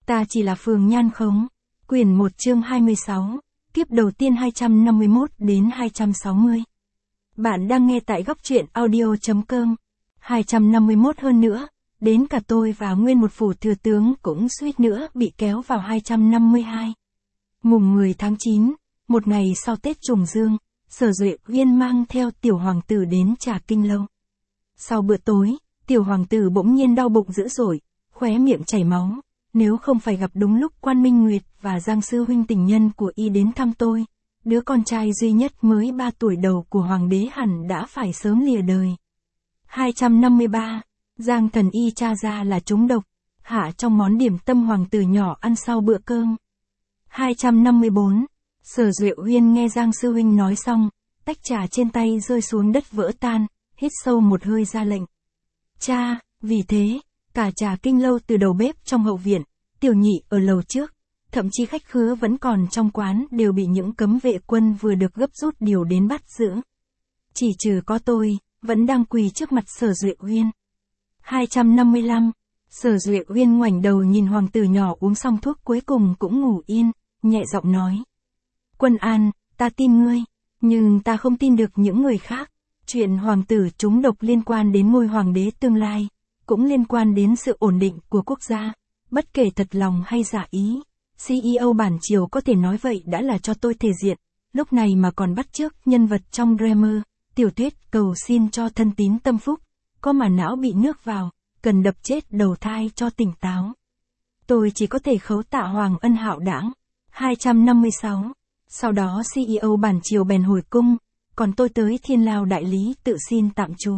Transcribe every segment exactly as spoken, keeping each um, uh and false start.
Ta chỉ là Phường Nhan Khống. Quyển một chương hai mươi sáu. Tiếp đầu tiên hai trăm năm mươi mốt đến hai trăm sáu mươi. Bạn đang nghe tại góc truyện audio.com. hai trăm năm mươi mốt hơn nữa, đến cả tôi và nguyên một phủ thừa tướng cũng suýt nữa bị kéo vào hai trăm năm mươi hai. Mùng mười tháng chín, một ngày sau Tết Trùng Dương, Sở Duệ Uyên mang theo tiểu hoàng tử đến Trà Kinh Lâu. Sau bữa tối, tiểu hoàng tử bỗng nhiên đau bụng dữ dội, khóe miệng chảy máu. Nếu không phải gặp đúng lúc Quan Minh Nguyệt và Giang sư huynh tình nhân của y đến thăm tôi, đứa con trai duy nhất mới ba tuổi đầu của hoàng đế hẳn đã phải sớm lìa đời. hai trăm năm mươi ba. Giang thần y tra ra là trúng độc, hạ trong món điểm tâm hoàng tử nhỏ ăn sau bữa cơm. hai trăm năm mươi bốn. Sở Duệ Uyên nghe Giang sư huynh nói xong, tách trà trên tay rơi xuống đất vỡ tan, hít sâu một hơi ra lệnh. Cha, vì thế, cả Trà Kinh Lâu từ đầu bếp trong hậu viện, tiểu nhị ở lầu trước, thậm chí khách khứa vẫn còn trong quán đều bị những cấm vệ quân vừa được gấp rút điều đến bắt giữ. Chỉ trừ có tôi, vẫn đang quỳ trước mặt Sở Duệ Uyên. hai trăm năm mươi lăm. Sở Duệ Uyên ngoảnh đầu nhìn hoàng tử nhỏ uống xong thuốc cuối cùng cũng ngủ yên, nhẹ giọng nói. Quân An, ta tin ngươi, nhưng ta không tin được những người khác. Chuyện hoàng tử trúng độc liên quan đến ngôi hoàng đế tương lai, cũng liên quan đến sự ổn định của quốc gia. Bất kể thật lòng hay giả ý, xê e ô bản triều có thể nói vậy đã là cho tôi thể diện, lúc này mà còn bắt chước nhân vật trong drama, tiểu thuyết cầu xin cho thân tín tâm phúc, có mà não bị nước vào, cần đập chết đầu thai cho tỉnh táo. Tôi chỉ có thể khấu tạ Hoàng Ân hạo đãng. hai trăm năm mươi sáu. Sau đó xê e ô bản triều bèn hồi cung, còn tôi tới Thiên Lao đại lý tự xin tạm trú.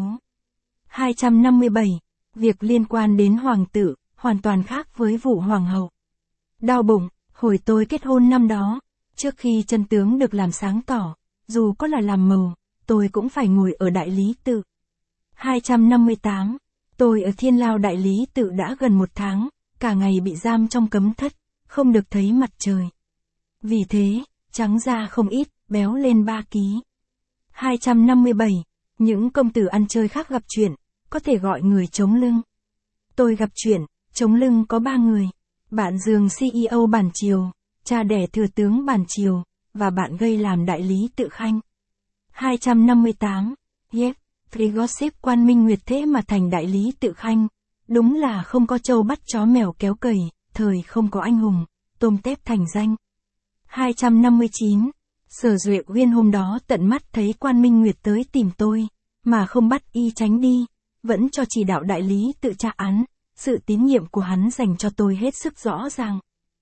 hai trăm năm mươi bảy. Việc liên quan đến hoàng tử, hoàn toàn khác với vụ hoàng hậu. Đau bụng, hồi tôi kết hôn năm đó, trước khi chân tướng được làm sáng tỏ, dù có là làm màu, tôi cũng phải ngồi ở đại lý tự. hai trăm năm mươi tám. Tôi ở Thiên Lao đại lý tự đã gần một tháng, cả ngày bị giam trong cấm thất, không được thấy mặt trời. Vì thế, trắng da không ít, béo lên ba ký. hai trăm năm mươi bảy. Những công tử ăn chơi khác gặp chuyện, có thể gọi người chống lưng. Tôi gặp chuyện, chống lưng có ba người. Bạn giường xê e ô bản triều, cha đẻ thừa tướng bản triều, và bạn gây làm đại lý tự khanh. hai trăm năm mươi tám. Yep, Trigossip Quan Minh Nguyệt thế mà thành đại lý tự khanh. Đúng là không có trâu bắt chó mèo kéo cầy, thời không có anh hùng, tôm tép thành danh. hai trăm năm mươi chín. Sở Duệ Uyên hôm đó tận mắt thấy Quan Minh Nguyệt tới tìm tôi, mà không bắt y tránh đi, vẫn cho chỉ đạo đại lý tự tra án. Sự tín nhiệm của hắn dành cho tôi hết sức rõ ràng.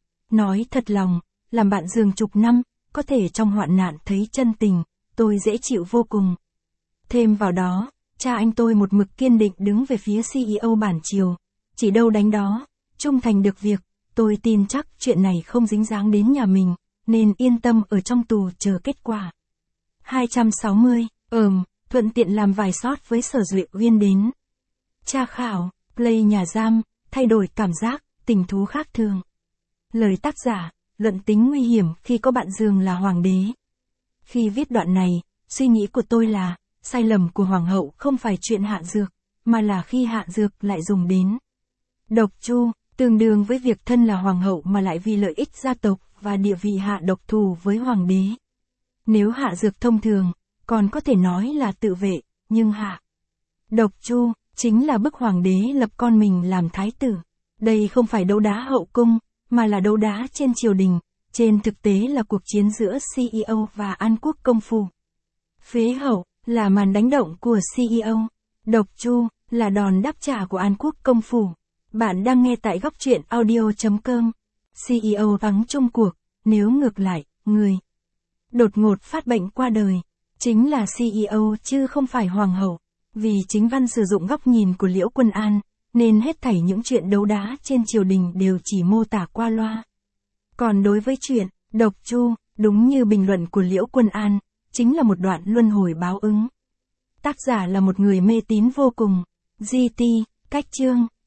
Nói thật lòng, làm bạn giường chục năm, có thể trong hoạn nạn thấy chân tình, tôi dễ chịu vô cùng. Thêm vào đó, cha anh tôi một mực kiên định đứng về phía xê e ô bản triều, chỉ đâu đánh đó, trung thành được việc, tôi tin chắc chuyện này không dính dáng đến nhà mình, nên yên tâm ở trong tù chờ kết quả. hai trăm sáu mươi. Ừm, thuận tiện làm vài shot với Sở Duệ Uyên đến. Tra khảo, play nhà giam, thay đổi cảm giác, tình thú khác thường. Lời tác giả, luận tính nguy hiểm khi có bạn giường là hoàng đế. Khi viết đoạn này, suy nghĩ của tôi là, sai lầm của hoàng hậu không phải chuyện hạ dược, mà là khi hạ dược lại dùng đến độc chu, tương đương với việc thân là hoàng hậu mà lại vì lợi ích gia tộc và địa vị hạ độc thù với hoàng đế. Nếu hạ dược thông thường, còn có thể nói là tự vệ, nhưng hạ độc chu chính là bức hoàng đế lập con mình làm thái tử. Đây không phải đấu đá hậu cung, mà là đấu đá trên triều đình, trên thực tế là cuộc chiến giữa xê e ô và An Quốc công phủ. Phế hậu là màn đánh động của xê e ô, độc chu là đòn đáp trả của An Quốc công phủ. Bạn đang nghe tại góc truyện audio.com. xê e ô thắng chung cuộc, nếu ngược lại, người đột ngột phát bệnh qua đời, chính là xê e ô chứ không phải hoàng hậu. Vì chính văn sử dụng góc nhìn của Liễu Quân An, nên hết thảy những chuyện đấu đá trên triều đình đều chỉ mô tả qua loa. Còn đối với chuyện độc chu, đúng như bình luận của Liễu Quân An, chính là một đoạn luân hồi báo ứng. Tác giả là một người mê tín vô cùng. giê tê, cách chương.